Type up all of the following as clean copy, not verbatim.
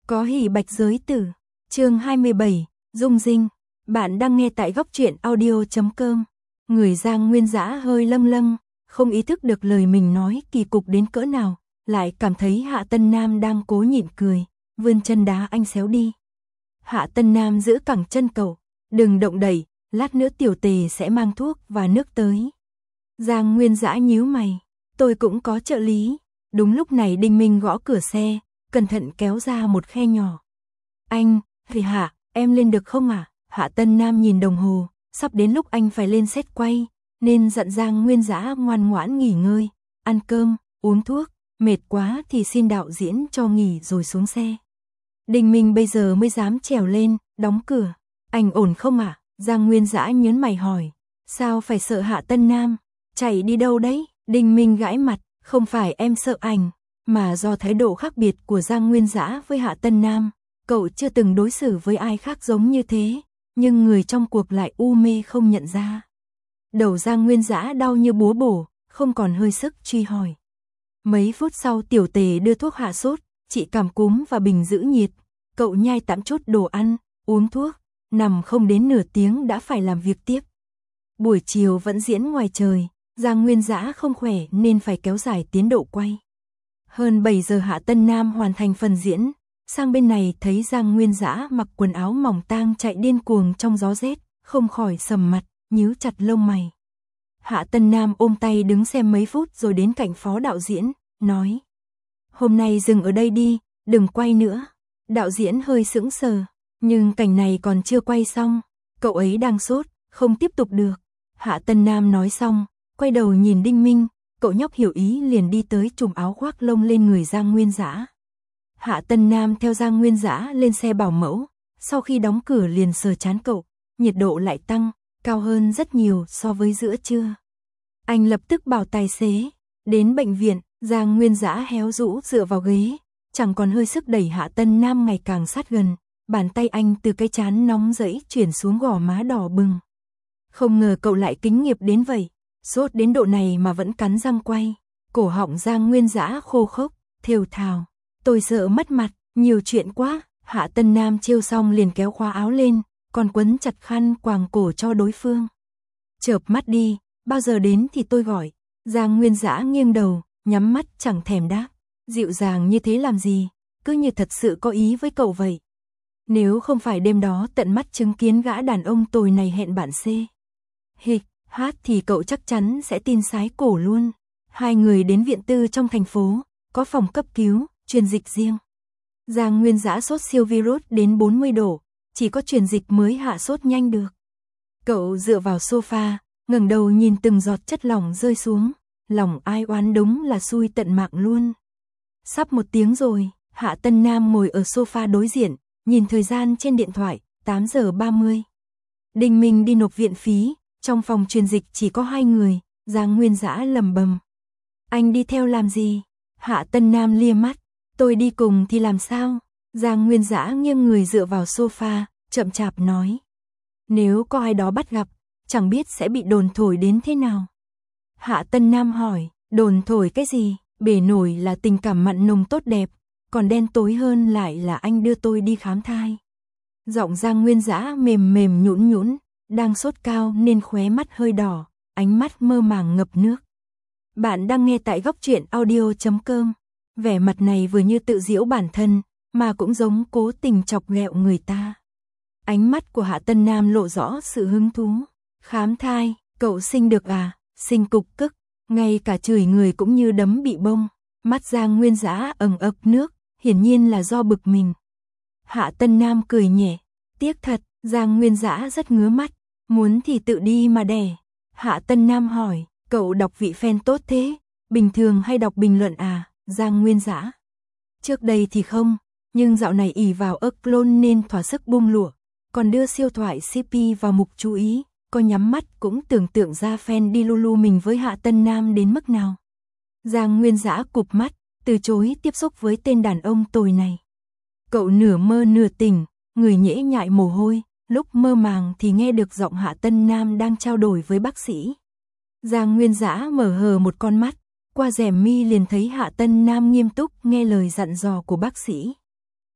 Có hỉ bạch giới tử. Chương 27, Dung Dinh. Bạn đang nghe tại góc truyện audio.com. Người Giang Nguyên Dã hơi lâng lâng, không ý thức được lời mình nói kỳ cục đến cỡ nào, lại cảm thấy Hạ Tân Nam đang cố nhịn cười, vươn chân đá anh xéo đi. Hạ Tân Nam giữ cẳng chân cậu, đừng động đẩy, lát nữa tiểu tề sẽ mang thuốc và nước tới. Giang Nguyên Dã nhíu mày, tôi cũng có trợ lý. Đúng lúc này Đinh Minh gõ cửa xe, cẩn thận kéo ra một khe nhỏ. Anh, thì Hạ, em lên được không ạ? Hạ Tân Nam nhìn đồng hồ, sắp đến lúc anh phải lên set quay, nên dặn Giang Nguyên Dã ngoan ngoãn nghỉ ngơi, ăn cơm, uống thuốc, mệt quá thì xin đạo diễn cho nghỉ rồi xuống xe. Đinh Minh bây giờ mới dám trèo lên, đóng cửa. Anh ổn không ạ? Giang Nguyên Dã nhớn mày hỏi. Sao phải sợ Hạ Tân Nam? Chạy đi đâu đấy? Đinh Minh gãi mặt, không phải em sợ anh, mà do thái độ khác biệt của Giang Nguyên Dã với Hạ Tân Nam. Cậu chưa từng đối xử với ai khác giống như thế, nhưng người trong cuộc lại u mê không nhận ra. Đầu Giang Nguyên Dã đau như búa bổ, không còn hơi sức truy hỏi. Mấy phút sau tiểu tề đưa thuốc hạ sốt, trị cảm cúm và bình giữ nhiệt. Cậu nhai tạm chút đồ ăn, uống thuốc, nằm không đến nửa tiếng đã phải làm việc tiếp. Buổi chiều vẫn diễn ngoài trời, Giang Nguyên Dã không khỏe nên phải kéo dài tiến độ quay. Hơn 7 giờ Hạ Tân Nam hoàn thành phần diễn, sang bên này thấy Giang Nguyên Dã mặc quần áo mỏng tang chạy điên cuồng trong gió rét, không khỏi sầm mặt, nhíu chặt lông mày. Hạ Tân Nam ôm tay đứng xem mấy phút rồi đến cạnh phó đạo diễn, nói: "Hôm nay dừng ở đây đi, đừng quay nữa." Đạo diễn hơi sững sờ, nhưng cảnh này còn chưa quay xong, cậu ấy đang sốt, không tiếp tục được. Hạ Tân Nam nói xong, quay đầu nhìn Đinh Minh, cậu nhóc hiểu ý liền đi tới trùm áo khoác lông lên người Giang Nguyên Dã. Hạ Tân Nam theo Giang Nguyên Dã lên xe bảo mẫu, sau khi đóng cửa liền sờ trán cậu, nhiệt độ lại tăng, cao hơn rất nhiều so với giữa trưa. Anh lập tức bảo tài xế, đến bệnh viện, Giang Nguyên Dã héo rũ dựa vào ghế, chẳng còn hơi sức đẩy Hạ Tân Nam ngày càng sát gần, bàn tay anh từ cái trán nóng rẫy chuyển xuống gò má đỏ bừng. Không ngờ cậu lại kính nghiệp đến vậy, sốt đến độ này mà vẫn cắn răng quay, cổ họng Giang Nguyên Dã khô khốc, thều thào. Tôi sợ mất mặt, nhiều chuyện quá. Hạ Tân Nam trêu xong liền kéo khóa áo lên, còn quấn chặt khăn quàng cổ cho đối phương. Chợp mắt đi, bao giờ đến thì tôi gọi. Giang Nguyên Dã nghiêng đầu, nhắm mắt chẳng thèm đáp. Dịu dàng như thế làm gì, cứ như thật sự có ý với cậu vậy. Nếu không phải đêm đó tận mắt chứng kiến gã đàn ông tồi này hẹn bạn C. Hịch, hát thì cậu chắc chắn sẽ tin sái cổ luôn. Hai người đến viện tư trong thành phố, có phòng cấp cứu, truyền dịch riêng. Giang Nguyên Dã sốt siêu virus đến 40 độ, chỉ có truyền dịch mới hạ sốt nhanh được. Cậu dựa vào sofa, ngẩng đầu nhìn từng giọt chất lỏng rơi xuống, lòng ai oán đúng là xui tận mạng luôn. Sắp 1 tiếng rồi, Hạ Tân Nam ngồi ở sofa đối diện, nhìn thời gian trên điện thoại, 8 giờ 30. Đinh Minh đi nộp viện phí, trong phòng truyền dịch chỉ có 2 người, Giang Nguyên Dã lầm bầm. Anh đi theo làm gì? Hạ Tân Nam lia mắt, tôi đi cùng thì làm sao? Giang Nguyên Dã nghiêng người dựa vào sofa, chậm chạp nói. Nếu có ai đó bắt gặp, chẳng biết sẽ bị đồn thổi đến thế nào. Hạ Tân Nam hỏi, đồn thổi cái gì? Bề nổi là tình cảm mặn nồng tốt đẹp, còn đen tối hơn lại là anh đưa tôi đi khám thai. Giọng Giang Nguyên Dã mềm mềm nhũn nhũn, đang sốt cao nên khóe mắt hơi đỏ, ánh mắt mơ màng ngập nước. Bạn đang nghe tại góc truyện audio.com. Vẻ mặt này vừa như tự giễu bản thân, mà cũng giống cố tình chọc ghẹo người ta. Ánh mắt của Hạ Tân Nam lộ rõ sự hứng thú. Khám thai, cậu sinh được à? Sinh cục cức, ngay cả chửi người cũng như đấm bị bông. Mắt Giang Nguyên Dã ẩn ực nước, hiển nhiên là do bực mình. Hạ Tân Nam cười nhẹ, tiếc thật, Giang Nguyên Dã rất ngứa mắt, muốn thì tự đi mà đẻ. Hạ Tân Nam hỏi, cậu đọc vị fan tốt thế, bình thường hay đọc bình luận à? Giang Nguyên Dã, trước đây thì không, nhưng dạo này ỷ vào ớt clone nên thỏa sức bung lụa, còn đưa siêu thoại CP vào mục chú ý, có nhắm mắt cũng tưởng tượng ra fan đi lulu mình với Hạ Tân Nam đến mức nào. Giang Nguyên Dã cụp mắt, từ chối tiếp xúc với tên đàn ông tồi này. Cậu nửa mơ nửa tỉnh, người nhễ nhại mồ hôi, lúc mơ màng thì nghe được giọng Hạ Tân Nam đang trao đổi với bác sĩ. Giang Nguyên Dã mở hờ một con mắt, qua rèm mi liền thấy Hạ Tân Nam nghiêm túc nghe lời dặn dò của bác sĩ.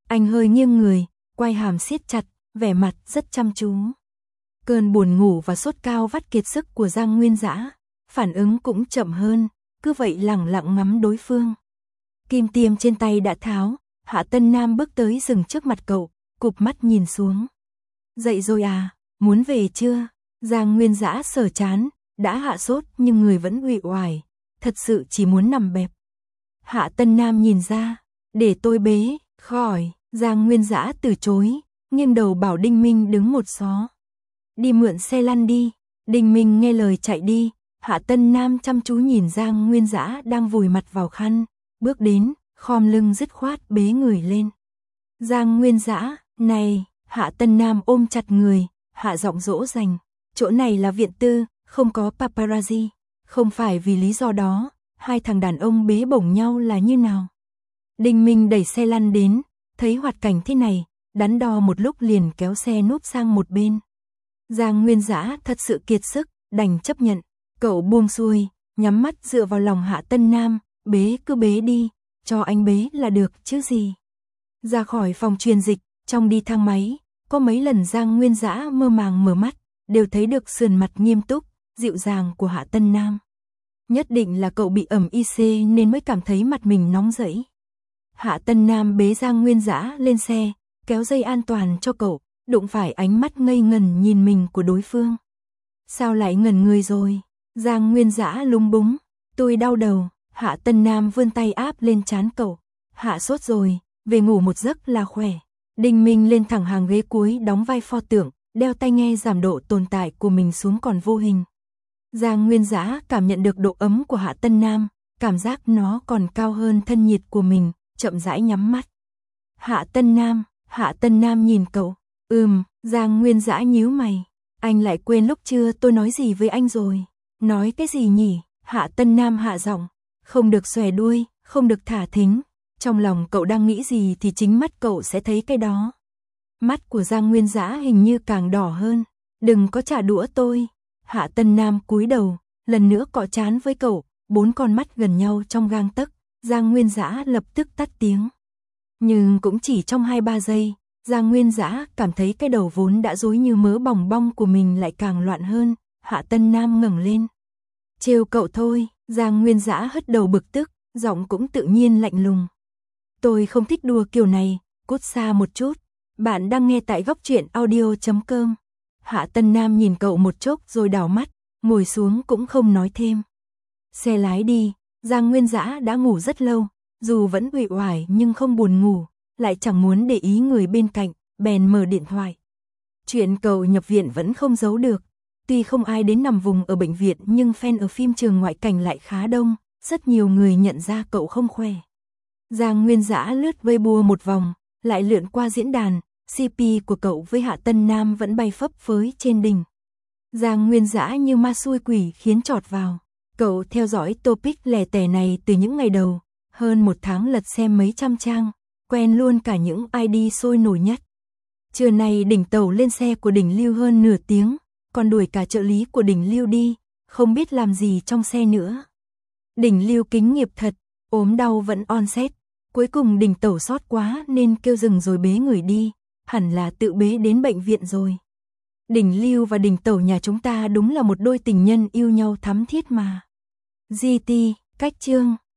Anh hơi nghiêng người, quai hàm siết chặt, vẻ mặt rất chăm chú. Cơn buồn ngủ và sốt cao vắt kiệt sức của Giang Nguyên Dã, phản ứng cũng chậm hơn, cứ vậy lẳng lặng ngắm đối phương. Kim tiêm trên tay đã tháo, Hạ Tân Nam bước tới dừng trước mặt cậu, cụp mắt nhìn xuống. Dậy rồi à, muốn về chưa? Giang Nguyên Dã sờ chán, đã hạ sốt nhưng người vẫn uể oải, thật sự chỉ muốn nằm bẹp. Hạ Tân Nam nhìn ra, để tôi bế, khỏi. Giang Nguyên Dã từ chối, nghiêng đầu bảo Đinh Minh đứng một xó. Đi mượn xe lăn đi. Đinh Minh nghe lời chạy đi. Hạ Tân Nam chăm chú nhìn Giang Nguyên Dã đang vùi mặt vào khăn, bước đến, khom lưng dứt khoát bế người lên. Giang Nguyên Dã, này. Hạ Tân Nam ôm chặt người, hạ giọng dỗ dành. Chỗ này là viện tư, không có paparazzi. Không phải vì lý do đó, hai thằng đàn ông bế bổng nhau là như nào. Đinh Minh đẩy xe lăn đến, thấy hoạt cảnh thế này, đắn đo một lúc liền kéo xe núp sang một bên. Giang Nguyên Dã thật sự kiệt sức, đành chấp nhận. Cậu buông xuôi, nhắm mắt dựa vào lòng Hạ Tân Nam, bế cứ bế đi, cho anh bế là được chứ gì. Ra khỏi phòng truyền dịch, trong đi thang máy, có mấy lần Giang Nguyên Dã mơ màng mở mắt, đều thấy được sườn mặt nghiêm túc, dịu dàng của Hạ Tân Nam. Nhất định là cậu bị ẩm IC nên mới cảm thấy mặt mình nóng rẫy. Hạ Tân Nam bế Giang Nguyên Dã lên xe, kéo dây an toàn cho cậu, đụng phải ánh mắt ngây ngần nhìn mình của đối phương. Sao lại ngẩn người rồi? Giang Nguyên Dã lúng búng, tôi đau đầu. Hạ Tân Nam vươn tay áp lên trán cậu. Hạ sốt rồi, về ngủ một giấc là khỏe. Đinh Minh lên thẳng hàng ghế cuối đóng vai pho tượng, đeo tai nghe giảm độ tồn tại của mình xuống còn vô hình. Giang Nguyên Dã cảm nhận được độ ấm của Hạ Tân Nam, cảm giác nó còn cao hơn thân nhiệt của mình, chậm rãi nhắm mắt. Hạ Tân Nam nhìn cậu. Giang Nguyên Dã nhíu mày. Anh lại quên lúc trưa tôi nói gì với anh rồi. Nói cái gì nhỉ? Hạ Tân Nam hạ giọng. Không được xòe đuôi, không được thả thính. Trong lòng cậu đang nghĩ gì thì chính mắt cậu sẽ thấy cái đó. Mắt của Giang Nguyên Dã hình như càng đỏ hơn. Đừng có trả đũa tôi. Hạ Tân Nam cúi đầu, lần nữa cọ trán với cậu, bốn con mắt gần nhau trong gang tấc. Giang Nguyên Dã lập tức tắt tiếng. Nhưng cũng chỉ trong 2-3 giây, Giang Nguyên Dã cảm thấy cái đầu vốn đã rối như mớ bòng bong của mình lại càng loạn hơn. Hạ Tân Nam ngẩng lên. Trêu cậu thôi. Giang Nguyên Dã hất đầu bực tức, giọng cũng tự nhiên lạnh lùng. Tôi không thích đùa kiểu này, cút xa một chút. Bạn đang nghe tại Góc Truyện Audio.com. Hạ Tân Nam nhìn cậu một chốc rồi đảo mắt, ngồi xuống cũng không nói thêm. Xe lái đi. Giang Nguyên Dã đã ngủ rất lâu, dù vẫn uể oải nhưng không buồn ngủ, lại chẳng muốn để ý người bên cạnh, bèn mở điện thoại. Chuyện cậu nhập viện vẫn không giấu được. Tuy không ai đến nằm vùng ở bệnh viện nhưng fan ở phim trường ngoại cảnh lại khá đông, rất nhiều người nhận ra cậu không khỏe. Giang Nguyên Dã lướt Weibo một vòng, lại lượn qua diễn đàn, CP của cậu với Hạ Tân Nam vẫn bay phấp phới trên đỉnh. Giang Nguyên Dã như ma xui quỷ khiến chọt vào. Cậu theo dõi topic lẻ tẻ này từ những ngày đầu, hơn 1 tháng lật xem mấy trăm trang, quen luôn cả những ID sôi nổi nhất. Trưa nay Đỉnh Tẩu lên xe của Đỉnh Lưu hơn nửa tiếng, còn đuổi cả trợ lý của Đỉnh Lưu đi, không biết làm gì trong xe nữa. Đỉnh Lưu kính nghiệp thật, ốm đau vẫn on set. Cuối cùng Đỉnh Tẩu sót quá nên kêu dừng rồi bế người đi, hẳn là tự bế đến bệnh viện rồi. Đỉnh Lưu và Đỉnh Tẩu nhà chúng ta đúng là một đôi tình nhân yêu nhau thắm thiết mà. GT, cách chương